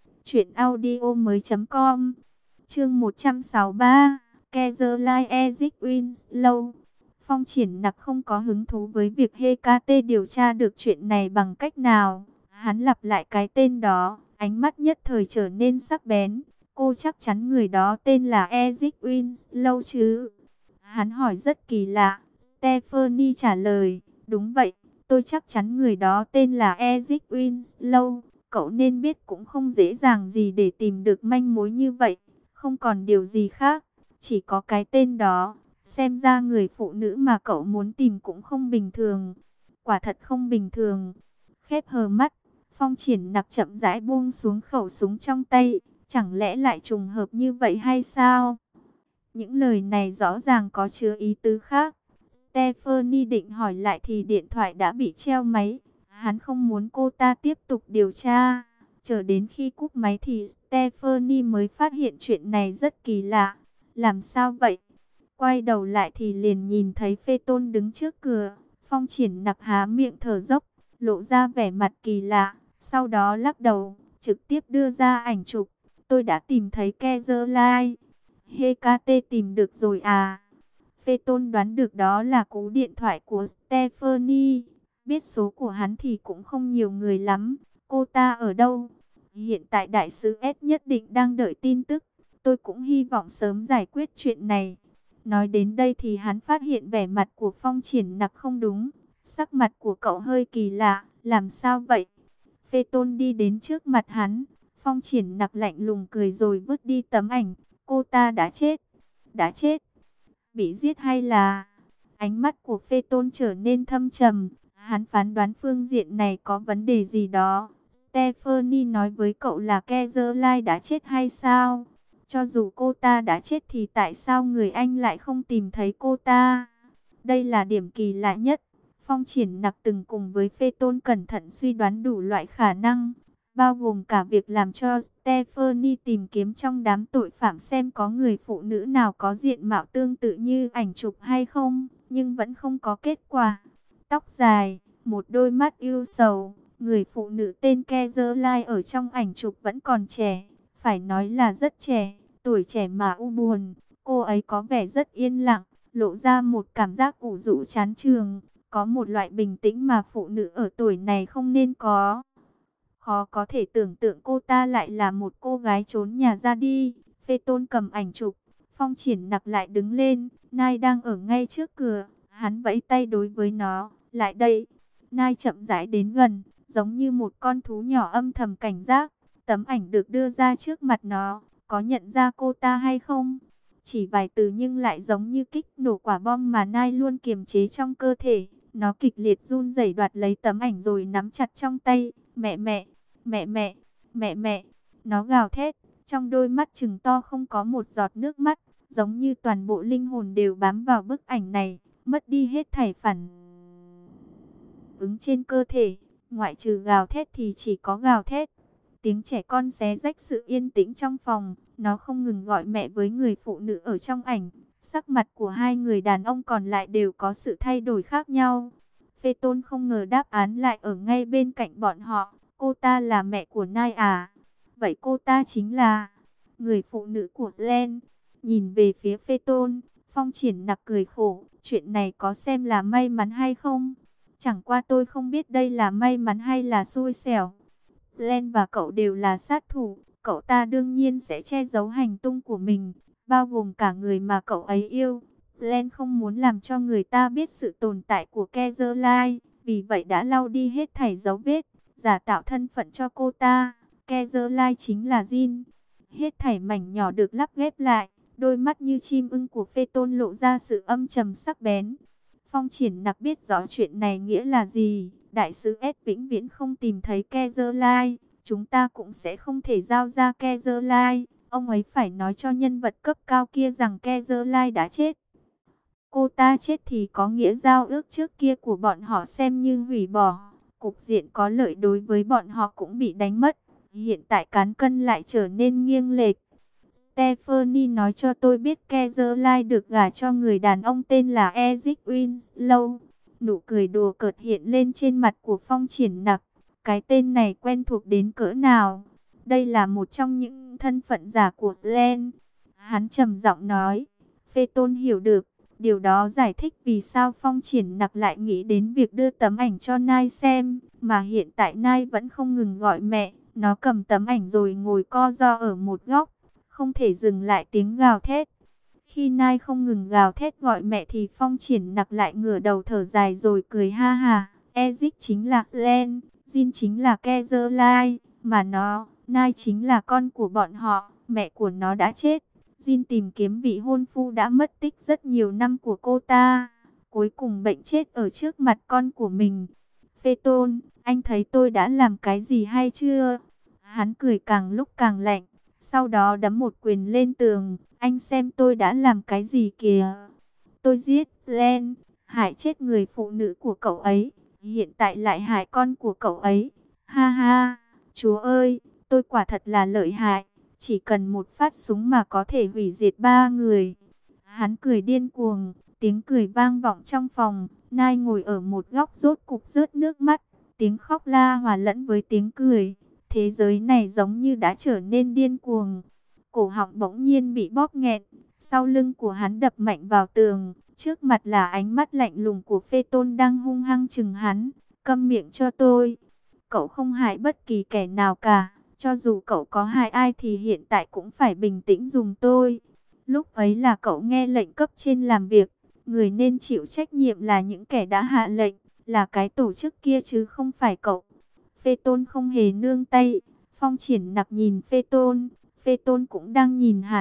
truyệnaudiomoi.com. Chương 163, Kezerline Eric Winslow. Phong Triển Nặc không có hứng thú với việc HKT điều tra được chuyện này bằng cách nào. Hắn lặp lại cái tên đó, ánh mắt nhất thời trở nên sắc bén. Cô chắc chắn người đó tên là Eric Winslow chứ? Hắn hỏi rất kỳ lạ. Stephanie trả lời, đúng vậy, tôi chắc chắn người đó tên là Eric Winslow. Cậu nên biết cũng không dễ dàng gì để tìm được manh mối như vậy. Không còn điều gì khác, chỉ có cái tên đó. Xem ra người phụ nữ mà cậu muốn tìm cũng không bình thường. Quả thật không bình thường. Khép hờ mắt, Phong Triển Nặc chậm rãi buông xuống khẩu súng trong tay. Chẳng lẽ lại trùng hợp như vậy hay sao? Những lời này rõ ràng có chứa ý tứ khác. Stephanie định hỏi lại thì điện thoại đã bị treo máy. Hắn không muốn cô ta tiếp tục điều tra. Chờ đến khi cúp máy thì Stephanie mới phát hiện chuyện này rất kỳ lạ. Làm sao vậy? Quay đầu lại thì liền nhìn thấy Phê Tôn đứng trước cửa. Phong Triển Nặc há miệng thở dốc, lộ ra vẻ mặt kỳ lạ. Sau đó lắc đầu, trực tiếp đưa ra ảnh chụp. Tôi đã tìm thấy Kezerline. HKT tìm được rồi à? Phê Tôn đoán được đó là cú điện thoại của Stephanie. Biết số của hắn thì cũng không nhiều người lắm. Cô ta ở đâu? Hiện tại đại sứ S nhất định đang đợi tin tức. Tôi cũng hy vọng sớm giải quyết chuyện này. Nói đến đây thì hắn phát hiện vẻ mặt của Phong Triển Nặc không đúng. Sắc mặt của cậu hơi kỳ lạ. Làm sao vậy? Phê Tôn đi đến trước mặt hắn. Phong Triển Nặc lạnh lùng cười rồi vứt đi tấm ảnh. Cô ta đã chết. Đã chết. Bị giết hay là... Ánh mắt của Phê Tôn trở nên thâm trầm. Hắn phán đoán phương diện này có vấn đề gì đó. Stephanie nói với cậu là Kezerline đã chết hay sao? Cho dù cô ta đã chết thì tại sao người Anh lại không tìm thấy cô ta? Đây là điểm kỳ lạ nhất. Phong Triển Nặc từng cùng với Phê Tôn cẩn thận suy đoán đủ loại khả năng, bao gồm cả việc làm cho Stephanie tìm kiếm trong đám tội phạm xem có người phụ nữ nào có diện mạo tương tự như ảnh chụp hay không, nhưng vẫn không có kết quả. Tóc dài, một đôi mắt ưu sầu, người phụ nữ tên Kezerline ở trong ảnh chụp vẫn còn trẻ, phải nói là rất trẻ, tuổi trẻ mà u buồn. Cô ấy có vẻ rất yên lặng, lộ ra một cảm giác ủ rũ chán chường, có một loại bình tĩnh mà phụ nữ ở tuổi này không nên có. Khó có thể tưởng tượng cô ta lại là một cô gái trốn nhà ra đi. Phê Tôn cầm ảnh chụp, Phong Triển Nặc lại đứng lên, Nai đang ở ngay trước cửa, hắn vẫy tay đối với nó, lại đây. Nai chậm rãi đến gần, giống như một con thú nhỏ âm thầm cảnh giác. Tấm ảnh được đưa ra trước mặt nó, có nhận ra cô ta hay không? Chỉ vài từ nhưng lại giống như kích nổ quả bom mà Nai luôn kiềm chế trong cơ thể. Nó kịch liệt run rẩy đoạt lấy tấm ảnh rồi nắm chặt trong tay. Mẹ mẹ, mẹ mẹ, mẹ mẹ. Nó gào thét, trong đôi mắt trừng to không có một giọt nước mắt, giống như toàn bộ linh hồn đều bám vào bức ảnh này, mất đi hết thảy phản ứng trên cơ thể. Ngoại trừ gào thét thì chỉ có gào thét. Tiếng trẻ con xé rách sự yên tĩnh trong phòng. Nó không ngừng gọi mẹ với người phụ nữ ở trong ảnh. Sắc mặt của hai người đàn ông còn lại đều có sự thay đổi khác nhau. Phê Tôn không ngờ đáp án lại ở ngay bên cạnh bọn họ. Cô ta là mẹ của Nai à? Vậy cô ta chính là người phụ nữ của Glenn. Nhìn về phía Phê Tôn, Phong Triển Nặc cười khổ. Chuyện này có xem là may mắn hay không? Chẳng qua tôi không biết đây là may mắn hay là xui xẻo. Glenn và cậu đều là sát thủ. Cậu ta đương nhiên sẽ che giấu hành tung của mình, bao gồm cả người mà cậu ấy yêu. Glenn không muốn làm cho người ta biết sự tồn tại của Kezerline, vì vậy đã lau đi hết thảy dấu vết, giả tạo thân phận cho cô ta. Kezerline chính là Jin. Hết thảy mảnh nhỏ được lắp ghép lại, đôi mắt như chim ưng của Phê Tôn lộ ra sự âm trầm sắc bén. Phong Triển Nặc biết rõ chuyện này nghĩa là gì. Đại sứ S vĩnh viễn không tìm thấy Kezerline, chúng ta cũng sẽ không thể giao ra Kezerline. Ông ấy phải nói cho nhân vật cấp cao kia rằng Kezerline đã chết. Cô ta chết thì có nghĩa giao ước trước kia của bọn họ xem như hủy bỏ. Cục diện có lợi đối với bọn họ cũng bị đánh mất. Hiện tại cán cân lại trở nên nghiêng lệch. Stephanie nói cho tôi biết Kezerline được gả cho người đàn ông tên là Eric Winslow. Nụ cười đùa cợt hiện lên trên mặt của Phong Triển Nặc. Cái tên này quen thuộc đến cỡ nào? Đây là một trong những thân phận giả của Glenn. Hắn trầm giọng nói. Phê Tôn hiểu được. Điều đó giải thích vì sao Phong Triển Nặc lại nghĩ đến việc đưa tấm ảnh cho Nai xem. Mà hiện tại Nai vẫn không ngừng gọi mẹ. Nó cầm tấm ảnh rồi ngồi co ro ở một góc, không thể dừng lại tiếng gào thét. Khi Nai không ngừng gào thét gọi mẹ thì Phong Triển Nặc lại ngửa đầu thở dài rồi cười ha ha. Eric chính là Glenn, Jin chính là Kezerline, mà Nai chính là con của bọn họ, mẹ của nó đã chết. Jin tìm kiếm vị hôn phu đã mất tích rất nhiều năm của cô ta, cuối cùng bệnh chết ở trước mặt con của mình. Phê Tôn, anh thấy tôi đã làm cái gì hay chưa? Hắn cười càng lúc càng lạnh, sau đó đấm một quyền lên tường. Anh xem tôi đã làm cái gì kìa. Tôi giết Glenn, hại chết người phụ nữ của cậu ấy, hiện tại lại hại con của cậu ấy. Ha ha, chúa ơi, tôi quả thật là lợi hại. Chỉ cần một phát súng mà có thể hủy diệt 3 người. Hắn cười điên cuồng, tiếng cười vang vọng trong phòng. Nai ngồi ở một góc rốt cục rớt nước mắt. Tiếng khóc la hòa lẫn với tiếng cười. Thế giới này giống như đã trở nên điên cuồng. Cổ họng bỗng nhiên bị bóp nghẹt. Sau lưng của hắn đập mạnh vào tường. Trước mặt là ánh mắt lạnh lùng của Phê Tôn đang hung hăng chừng hắn. Câm miệng cho tôi. Cậu không hại bất kỳ kẻ nào cả. Cho dù cậu có hại ai thì hiện tại cũng phải bình tĩnh dùng tôi. Lúc ấy là cậu nghe lệnh cấp trên làm việc. Người nên chịu trách nhiệm là những kẻ đã hạ lệnh. Là cái tổ chức kia chứ không phải cậu. Phê Tôn không hề nương tay. Phong Triển Nặc nhìn Phê Tôn. Phê Tôn cũng đang nhìn hắn.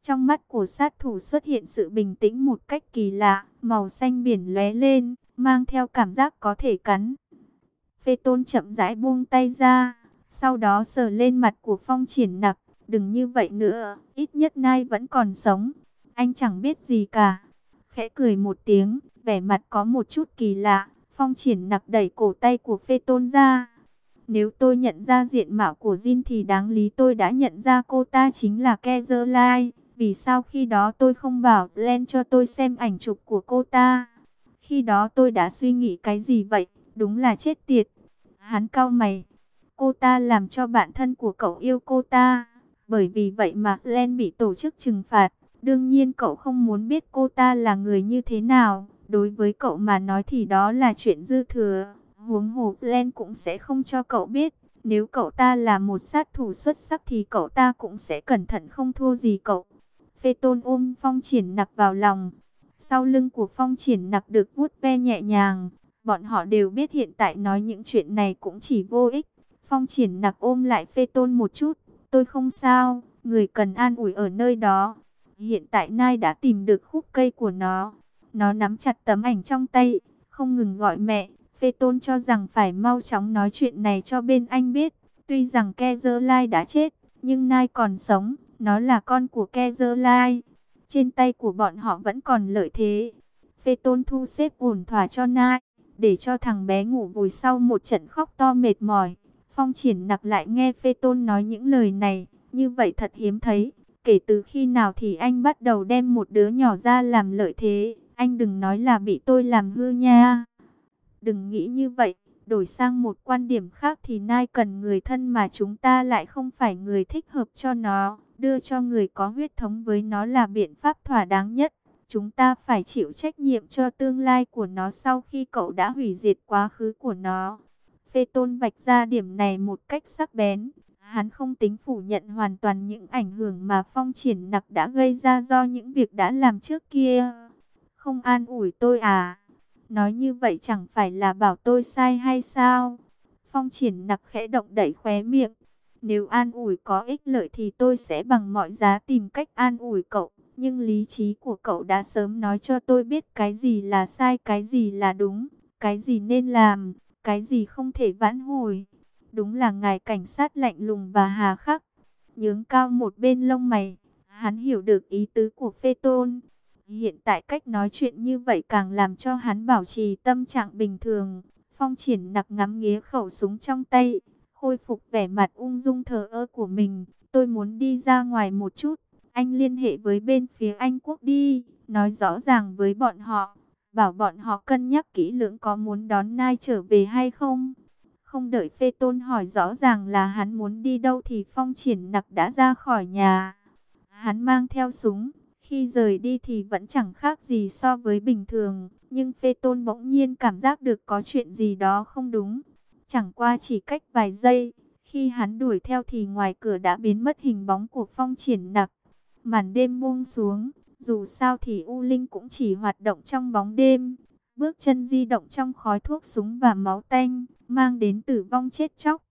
Trong mắt của sát thủ xuất hiện sự bình tĩnh một cách kỳ lạ, màu xanh biển lóe lên, mang theo cảm giác có thể cắn. Phê Tôn chậm rãi buông tay ra, sau đó sờ lên mặt của Phong Triển Nặc. Đừng như vậy nữa, ít nhất Nai vẫn còn sống. Anh chẳng biết gì cả. Khẽ cười một tiếng, vẻ mặt có một chút kỳ lạ. Phong Triển Nặc đẩy cổ tay của Phê Tôn ra. Nếu tôi nhận ra diện mạo của Jin thì đáng lý tôi đã nhận ra cô ta chính là Kezerlai. Vì sao khi đó tôi không bảo Len cho tôi xem ảnh chụp của cô ta? Khi đó tôi đã suy nghĩ cái gì vậy? Đúng là chết tiệt. Hắn cau mày. Cô ta làm cho bạn thân của cậu yêu cô ta. Bởi vì vậy mà Len bị tổ chức trừng phạt. Đương nhiên cậu không muốn biết cô ta là người như thế nào. Đối với cậu mà nói thì đó là chuyện dư thừa. Huống hồ Len cũng sẽ không cho cậu biết. Nếu cậu ta là một sát thủ xuất sắc thì cậu ta cũng sẽ cẩn thận không thua gì cậu. Phê Tôn ôm Phong Triển Nặc vào lòng. Sau lưng của Phong Triển Nặc được vuốt ve nhẹ nhàng. Bọn họ đều biết hiện tại nói những chuyện này cũng chỉ vô ích. Phong Triển Nặc ôm lại Phê Tôn một chút. Tôi không sao, người cần an ủi ở nơi đó. Hiện tại Nai đã tìm được khúc cây của nó. Nó nắm chặt tấm ảnh trong tay, không ngừng gọi mẹ. Phê Tôn cho rằng phải mau chóng nói chuyện này cho bên anh biết. Tuy rằng Kezerlai đã chết, nhưng Nai còn sống. Nó là con của Kezerlai. Trên tay của bọn họ vẫn còn lợi thế. Phê Tôn thu xếp ổn thỏa cho Nai, để cho thằng bé ngủ vùi sau một trận khóc to mệt mỏi. Phong Triển Nặc lại nghe Phê Tôn nói những lời này, như vậy thật hiếm thấy. Kể từ khi nào thì anh bắt đầu đem một đứa nhỏ ra làm lợi thế? Anh đừng nói là bị tôi làm hư nha. Đừng nghĩ như vậy, đổi sang một quan điểm khác thì Nai cần người thân mà chúng ta lại không phải người thích hợp cho nó. Đưa cho người có huyết thống với nó là biện pháp thỏa đáng nhất. Chúng ta phải chịu trách nhiệm cho tương lai của nó sau khi cậu đã hủy diệt quá khứ của nó. Phê Tôn vạch ra điểm này một cách sắc bén. Hắn không tính phủ nhận hoàn toàn những ảnh hưởng mà Phong Triển Nặc đã gây ra do những việc đã làm trước kia. Không an ủi tôi à? Nói như vậy chẳng phải là bảo tôi sai hay sao? Phong Triển Nặc khẽ động đậy khóe miệng. Nếu an ủi có ích lợi thì tôi sẽ bằng mọi giá tìm cách an ủi cậu. Nhưng lý trí của cậu đã sớm nói cho tôi biết cái gì là sai, cái gì là đúng, cái gì nên làm, cái gì không thể vãn hồi. Đúng là ngài cảnh sát lạnh lùng và hà khắc. Nhướng cao một bên lông mày, hắn hiểu được ý tứ của Phê Tôn. Hiện tại cách nói chuyện như vậy càng làm cho hắn bảo trì tâm trạng bình thường. Phong Triển Nặc ngắm nghía khẩu súng trong tay, khôi phục vẻ mặt ung dung thờ ơ của mình. Tôi muốn đi ra ngoài một chút. Anh liên hệ với bên phía Anh Quốc đi, nói rõ ràng với bọn họ, bảo bọn họ cân nhắc kỹ lưỡng có muốn đón Nai trở về hay không. Không đợi Phê Tôn hỏi rõ ràng là hắn muốn đi đâu thì Phong Triển Nặc đã ra khỏi nhà. Hắn mang theo súng, khi rời đi thì vẫn chẳng khác gì so với bình thường, nhưng Phê Tôn bỗng nhiên cảm giác được có chuyện gì đó không đúng. Chẳng qua chỉ cách vài giây, khi hắn đuổi theo thì ngoài cửa đã biến mất hình bóng của Phong Triển Nặc. Màn đêm buông xuống, dù sao thì U Linh cũng chỉ hoạt động trong bóng đêm. Bước chân di động trong khói thuốc súng và máu tanh, mang đến tử vong chết chóc.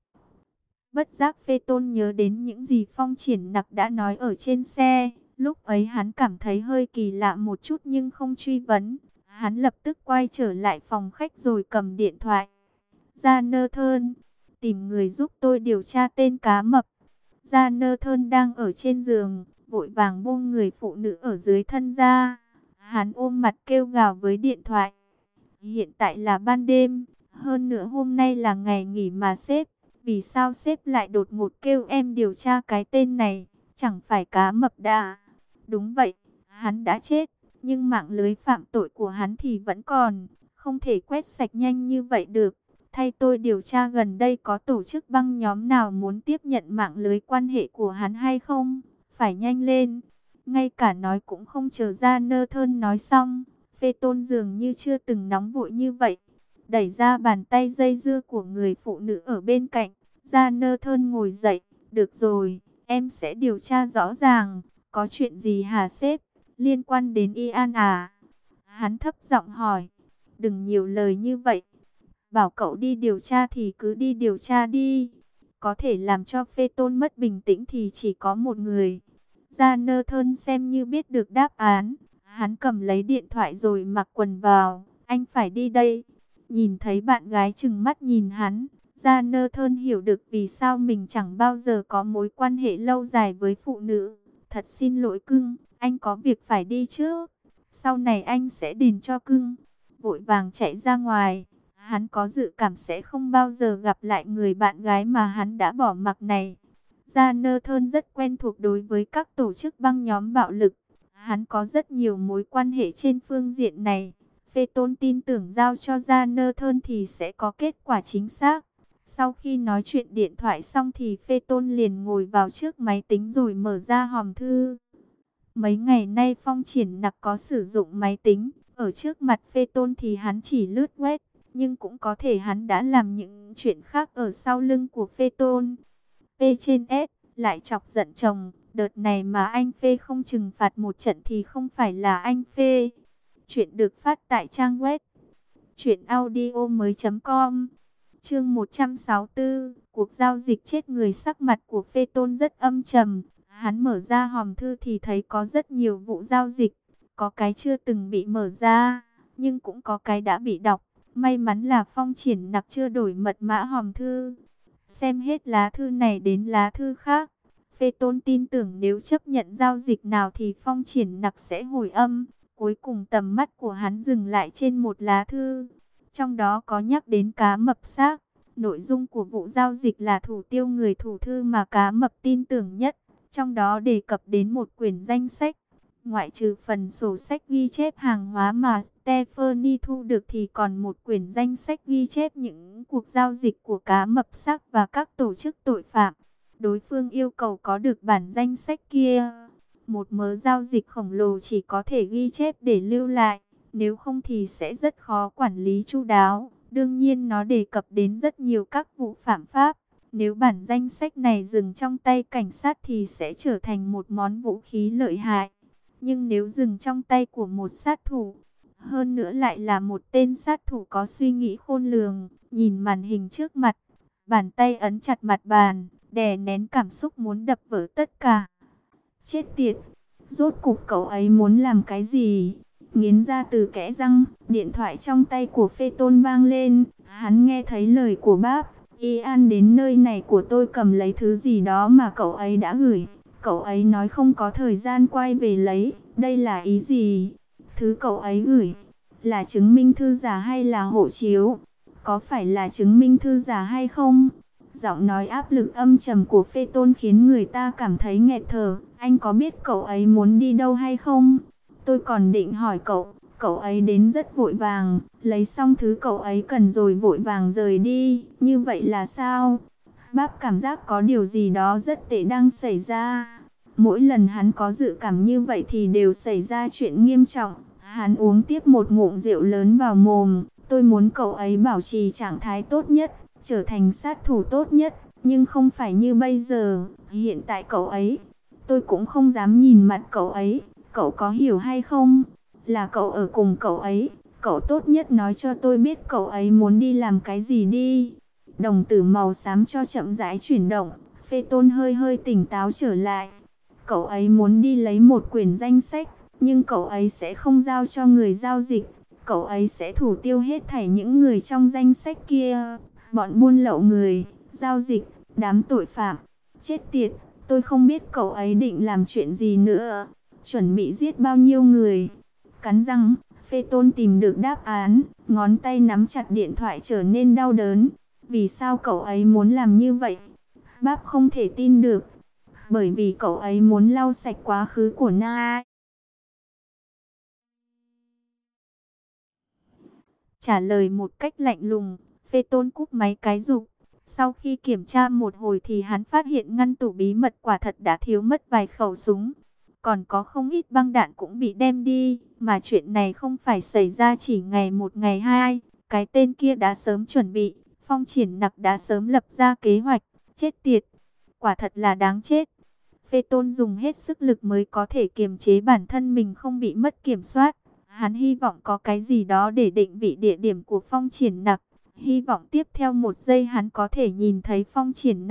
Bất giác Phê Tôn nhớ đến những gì Phong Triển Nặc đã nói ở trên xe. Lúc ấy hắn cảm thấy hơi kỳ lạ một chút nhưng không truy vấn. Hắn lập tức quay trở lại phòng khách rồi cầm điện thoại. Ra Nơ Thơn, tìm người giúp tôi điều tra tên cá mập. Ra Nơ Thơn đang ở trên giường, vội vàng buông người phụ nữ ở dưới thân ra. Hắn ôm mặt kêu gào với điện thoại. Hiện tại là ban đêm, hơn nữa hôm nay là ngày nghỉ mà sếp. Vì sao sếp lại đột ngột kêu em điều tra cái tên này? Chẳng phải cá mập đã? Đúng vậy, hắn đã chết, nhưng mạng lưới phạm tội của hắn thì vẫn còn, không thể quét sạch nhanh như vậy được. Thay tôi điều tra gần đây có tổ chức băng nhóm nào muốn tiếp nhận mạng lưới quan hệ của hắn hay không? Phải nhanh lên. Ngay cả nói cũng không chờ ra Nơ Thơn nói xong, Phê Tôn dường như chưa từng nóng vội như vậy. Đẩy ra bàn tay dây dưa của người phụ nữ ở bên cạnh, ra Nơ Thơn ngồi dậy. Được rồi, em sẽ điều tra rõ ràng. Có chuyện gì hả sếp? Liên quan đến Ian à? Hắn thấp giọng hỏi. Đừng nhiều lời như vậy. Bảo cậu đi điều tra thì cứ đi điều tra đi. Có thể làm cho Phê Tôn mất bình tĩnh thì chỉ có một người. Gia Nơ Thơn xem như biết được đáp án. Hắn cầm lấy điện thoại rồi mặc quần vào. Anh phải đi đây. Nhìn thấy bạn gái trừng mắt nhìn hắn, Gia Nơ Thơn hiểu được vì sao mình chẳng bao giờ có mối quan hệ lâu dài với phụ nữ. Thật xin lỗi cưng, anh có việc phải đi trước. Sau này anh sẽ đền cho cưng. Vội vàng chạy ra ngoài. Hắn có dự cảm sẽ không bao giờ gặp lại người bạn gái mà hắn đã bỏ mặc này. Gia Nơ Thơn rất quen thuộc đối với các tổ chức băng nhóm bạo lực. Hắn có rất nhiều mối quan hệ trên phương diện này. Phê Tôn tin tưởng giao cho Gia Nơ Thơn thì sẽ có kết quả chính xác. Sau khi nói chuyện điện thoại xong thì Phê Tôn liền ngồi vào trước máy tính rồi mở ra hòm thư. Mấy ngày nay Phong Triển Nặc có sử dụng máy tính. Ở trước mặt Phê Tôn thì hắn chỉ lướt web. Nhưng cũng có thể hắn đã làm những chuyện khác ở sau lưng của Phê Tôn. P trên S lại chọc giận chồng. Đợt này mà anh Phê không trừng phạt một trận thì không phải là anh Phê. Chuyện được phát tại trang web truyệnaudiomoi.com. Chương 164, cuộc giao dịch chết người. Sắc mặt của Phê Tôn rất âm trầm. Hắn mở ra hòm thư thì thấy có rất nhiều vụ giao dịch. Có cái chưa từng bị mở ra, nhưng cũng có cái đã bị đọc. May mắn là Phong Triển Nặc chưa đổi mật mã hòm thư. Xem hết lá thư này đến lá thư khác, Phê Tôn tin tưởng nếu chấp nhận giao dịch nào thì Phong Triển Nặc sẽ hồi âm. Cuối cùng tầm mắt của hắn dừng lại trên một lá thư. Trong đó có nhắc đến cá mập xác. Nội dung của vụ giao dịch là thủ tiêu người thủ thư mà cá mập tin tưởng nhất. Trong đó đề cập đến một quyển danh sách. Ngoại trừ phần sổ sách ghi chép hàng hóa mà Stephanie thu được thì còn một quyển danh sách ghi chép những cuộc giao dịch của cá mập xác và các tổ chức tội phạm. Đối phương yêu cầu có được bản danh sách kia. Một mớ giao dịch khổng lồ chỉ có thể ghi chép để lưu lại, nếu không thì sẽ rất khó quản lý chu đáo. Đương nhiên nó đề cập đến rất nhiều các vụ phạm pháp. Nếu bản danh sách này dừng trong tay cảnh sát thì sẽ trở thành một món vũ khí lợi hại. Nhưng nếu dừng trong tay của một sát thủ, hơn nữa lại là một tên sát thủ có suy nghĩ khôn lường, nhìn màn hình trước mặt, bàn tay ấn chặt mặt bàn, đè nén cảm xúc muốn đập vỡ tất cả. Chết tiệt, rốt cục cậu ấy muốn làm cái gì? Nghiến ra từ kẽ răng, điện thoại trong tay của Phê Tôn vang lên. Hắn nghe thấy lời của bác. Ian đến nơi này của tôi cầm lấy thứ gì đó mà cậu ấy đã gửi. Cậu ấy nói không có thời gian quay về lấy. Đây là ý gì? Thứ cậu ấy gửi là chứng minh thư giả hay là hộ chiếu? Có phải là chứng minh thư giả hay không? Giọng nói áp lực âm trầm của Phê Tôn khiến người ta cảm thấy nghẹt thở. Anh có biết cậu ấy muốn đi đâu hay không? Tôi còn định hỏi cậu ấy đến rất vội vàng, lấy xong thứ cậu ấy cần rồi vội vàng rời đi. Như vậy là sao? Bác cảm giác có điều gì đó rất tệ đang xảy ra. Mỗi lần hắn có dự cảm như vậy thì đều xảy ra chuyện nghiêm trọng. Hắn uống tiếp một ngụm rượu lớn vào mồm. Tôi muốn cậu ấy bảo trì trạng thái tốt nhất, trở thành sát thủ tốt nhất, nhưng không phải như bây giờ. Hiện tại cậu ấy, tôi cũng không dám nhìn mặt cậu ấy. Cậu có hiểu hay không? Là cậu ở cùng cậu ấy, cậu tốt nhất nói cho tôi biết cậu ấy muốn đi làm cái gì đi. Đồng tử màu xám cho chậm rãi chuyển động. Phê Tôn hơi tỉnh táo trở lại. Cậu ấy muốn đi lấy một quyển danh sách, nhưng cậu ấy sẽ không giao cho người giao dịch. Cậu ấy sẽ thủ tiêu hết thảy những người trong danh sách kia. Bọn buôn lậu người, giao dịch, đám tội phạm. Chết tiệt, tôi không biết cậu ấy định làm chuyện gì nữa. Chuẩn bị giết bao nhiêu người? Cắn răng, Phê Tôn tìm được đáp án. Ngón tay nắm chặt điện thoại trở nên đau đớn. Vì sao cậu ấy muốn làm như vậy? Bác không thể tin được. Bởi vì cậu ấy muốn lau sạch quá khứ của Na. Trả lời một cách lạnh lùng, Phê Tôn cúp máy cái rụp. Sau khi kiểm tra một hồi thì hắn phát hiện ngăn tủ bí mật quả thật đã thiếu mất vài khẩu súng. Còn có không ít băng đạn cũng bị đem đi. Mà chuyện này không phải xảy ra chỉ ngày một ngày hai. Cái tên kia đã sớm chuẩn bị. Phong Triển Nặc đã sớm lập ra kế hoạch. Chết tiệt, quả thật là đáng chết. Phê Tôn dùng hết sức lực mới có thể kiềm chế bản thân mình không bị mất kiểm soát. Hắn hy vọng có cái gì đó để định vị địa điểm của Phong Triển Nặc. Hy vọng tiếp theo một giây hắn có thể nhìn thấy Phong Triển Nặc.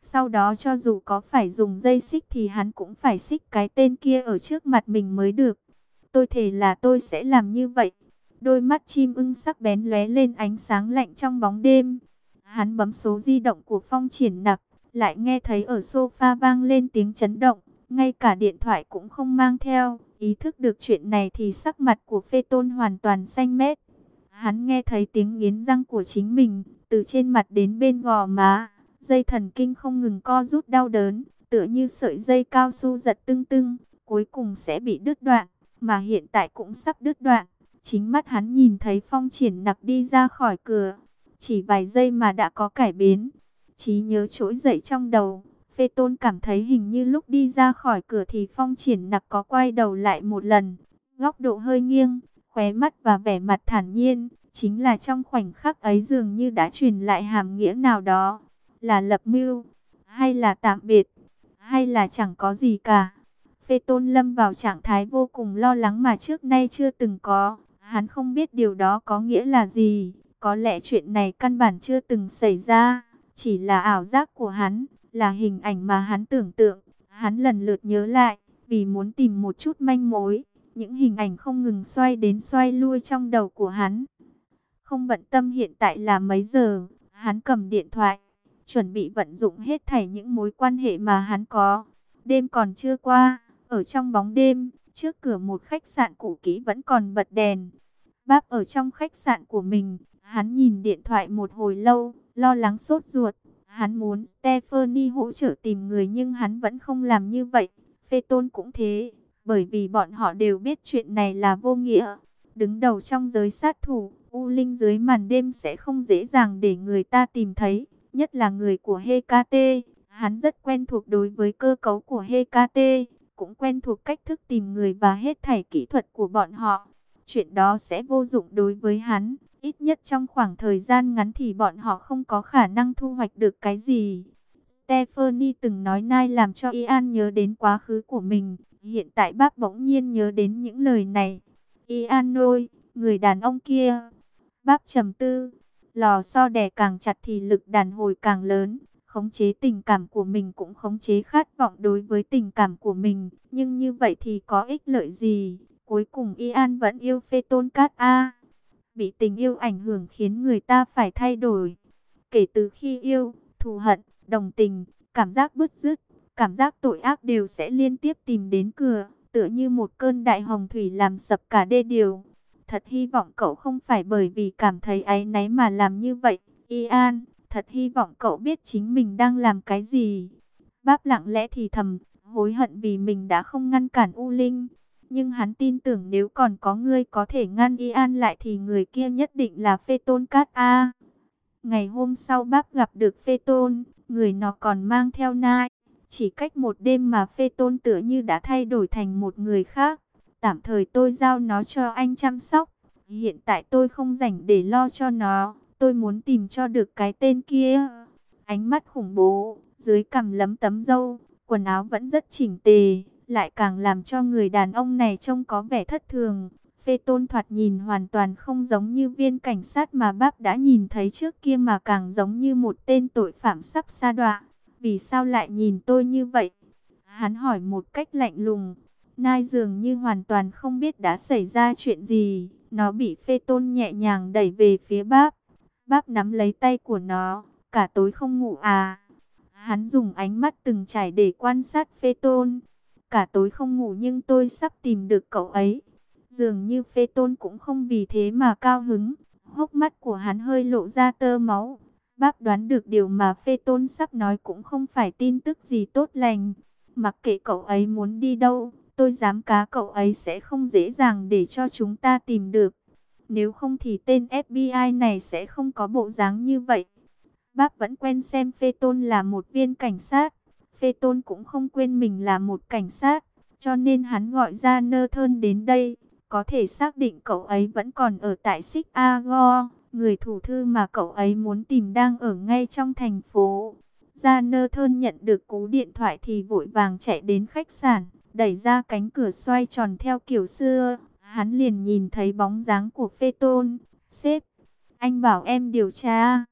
Sau đó cho dù có phải dùng dây xích thì hắn cũng phải xích cái tên kia ở trước mặt mình mới được. Tôi thề là tôi sẽ làm như vậy. Đôi mắt chim ưng sắc bén lóe lên ánh sáng lạnh trong bóng đêm. Hắn bấm số di động của Phong Triển Nặc, lại nghe thấy ở sofa vang lên tiếng chấn động, ngay cả điện thoại cũng không mang theo. Ý thức được chuyện này thì sắc mặt của Phê Tôn hoàn toàn xanh mét. Hắn nghe thấy tiếng nghiến răng của chính mình, từ trên mặt đến bên gò má, dây thần kinh không ngừng co rút đau đớn, tựa như sợi dây cao su giật tưng tưng, cuối cùng sẽ bị đứt đoạn, mà hiện tại cũng sắp đứt đoạn. Chính mắt hắn nhìn thấy Phong Triển Nặc đi ra khỏi cửa, chỉ vài giây mà đã có cải biến. Trí nhớ trỗi dậy trong đầu, Phê Tôn cảm thấy hình như lúc đi ra khỏi cửa thì Phong Triển Nặc có quay đầu lại một lần, góc độ hơi nghiêng, khóe mắt và vẻ mặt thản nhiên, chính là trong khoảnh khắc ấy dường như đã truyền lại hàm nghĩa nào đó, là lập mưu, hay là tạm biệt, hay là chẳng có gì cả. Phê Tôn lâm vào trạng thái vô cùng lo lắng mà trước nay chưa từng có, hắn không biết điều đó có nghĩa là gì, có lẽ chuyện này căn bản chưa từng xảy ra, chỉ là ảo giác của hắn, là hình ảnh mà hắn tưởng tượng. Hắn lần lượt nhớ lại, vì muốn tìm một chút manh mối. Những hình ảnh không ngừng xoay đến xoay lui trong đầu của hắn. Không bận tâm hiện tại là mấy giờ, hắn cầm điện thoại, chuẩn bị vận dụng hết thảy những mối quan hệ mà hắn có. Đêm còn chưa qua, ở trong bóng đêm, trước cửa một khách sạn cũ kỹ vẫn còn bật đèn. Báp ở trong khách sạn của mình, hắn nhìn điện thoại một hồi lâu, lo lắng sốt ruột. Hắn muốn Stephanie hỗ trợ tìm người nhưng hắn vẫn không làm như vậy. Phê Tôn cũng thế, bởi vì bọn họ đều biết chuyện này là vô nghĩa. Đứng đầu trong giới sát thủ, U Linh dưới màn đêm sẽ không dễ dàng để người ta tìm thấy, nhất là người của HKT. Hắn rất quen thuộc đối với cơ cấu của HKT, cũng quen thuộc cách thức tìm người và hết thảy kỹ thuật của bọn họ. Chuyện đó sẽ vô dụng đối với hắn, ít nhất trong khoảng thời gian ngắn thì bọn họ không có khả năng thu hoạch được cái gì. Stephanie từng nói Nai làm cho Ian nhớ đến quá khứ của mình, hiện tại bác bỗng nhiên nhớ đến những lời này. Ian ơi, người đàn ông kia. Bác trầm tư, lò xo đè càng chặt thì lực đàn hồi càng lớn. Khống chế tình cảm của mình cũng khống chế khát vọng đối với tình cảm của mình. Nhưng như vậy thì có ích lợi gì? Cuối cùng Ian vẫn yêu Phê Tôn Cát A. Bị tình yêu ảnh hưởng khiến người ta phải thay đổi. Kể từ khi yêu, thù hận, đồng tình, cảm giác bứt rứt, cảm giác tội ác đều sẽ liên tiếp tìm đến cửa, tựa như một cơn đại hồng thủy làm sập cả đê điều. Thật hy vọng cậu không phải bởi vì cảm thấy áy náy mà làm như vậy, Ian. Thật hy vọng cậu biết chính mình đang làm cái gì. Báp lặng lẽ thì thầm, hối hận vì mình đã không ngăn cản U Linh. Nhưng hắn tin tưởng nếu còn có người có thể ngăn Ian lại thì người kia nhất định là Phê Tôn Cát A. Ngày hôm sau Báp gặp được Phê Tôn, người nó còn mang theo Nai. Chỉ cách một đêm mà Phê Tôn tựa như đã thay đổi thành một người khác. Tạm thời tôi giao nó cho anh chăm sóc. Hiện tại tôi không rảnh để lo cho nó. Tôi muốn tìm cho được cái tên kia. Ánh mắt khủng bố, dưới cằm lấm tấm râu, quần áo vẫn rất chỉnh tề, lại càng làm cho người đàn ông này trông có vẻ thất thường. Phê Tôn thoạt nhìn hoàn toàn không giống như viên cảnh sát mà Báp đã nhìn thấy trước kia mà càng giống như một tên tội phạm sắp sa đọa. Vì sao lại nhìn tôi như vậy? Hắn hỏi một cách lạnh lùng. Nai dường như hoàn toàn không biết đã xảy ra chuyện gì. Nó bị Phê Tôn nhẹ nhàng đẩy về phía Báp. Báp nắm lấy tay của nó. Cả tối không ngủ à? Hắn dùng ánh mắt từng trải để quan sát Phê Tôn. Cả tối không ngủ nhưng tôi sắp tìm được cậu ấy. Dường như Phê Tôn cũng không vì thế mà cao hứng. Hốc mắt của hắn hơi lộ ra tơ máu. Báp đoán được điều mà Phê Tôn sắp nói cũng không phải tin tức gì tốt lành. Mặc kệ cậu ấy muốn đi đâu, tôi dám cá cậu ấy sẽ không dễ dàng để cho chúng ta tìm được. Nếu không thì tên FBI này sẽ không có bộ dáng như vậy. Báp vẫn quen xem Phê Tôn là một viên cảnh sát. Phê Tôn cũng không quên mình là một cảnh sát. Cho nên hắn gọi ra Nathan đến đây. Có thể xác định cậu ấy vẫn còn ở tại Chicago. Người thủ thư mà cậu ấy muốn tìm đang ở ngay trong thành phố. Nathan nhận được cú điện thoại thì vội vàng chạy đến khách sạn. Đẩy ra cánh cửa xoay tròn theo kiểu xưa. Hắn liền nhìn thấy bóng dáng của Phê Tôn. Sếp, anh bảo em điều tra.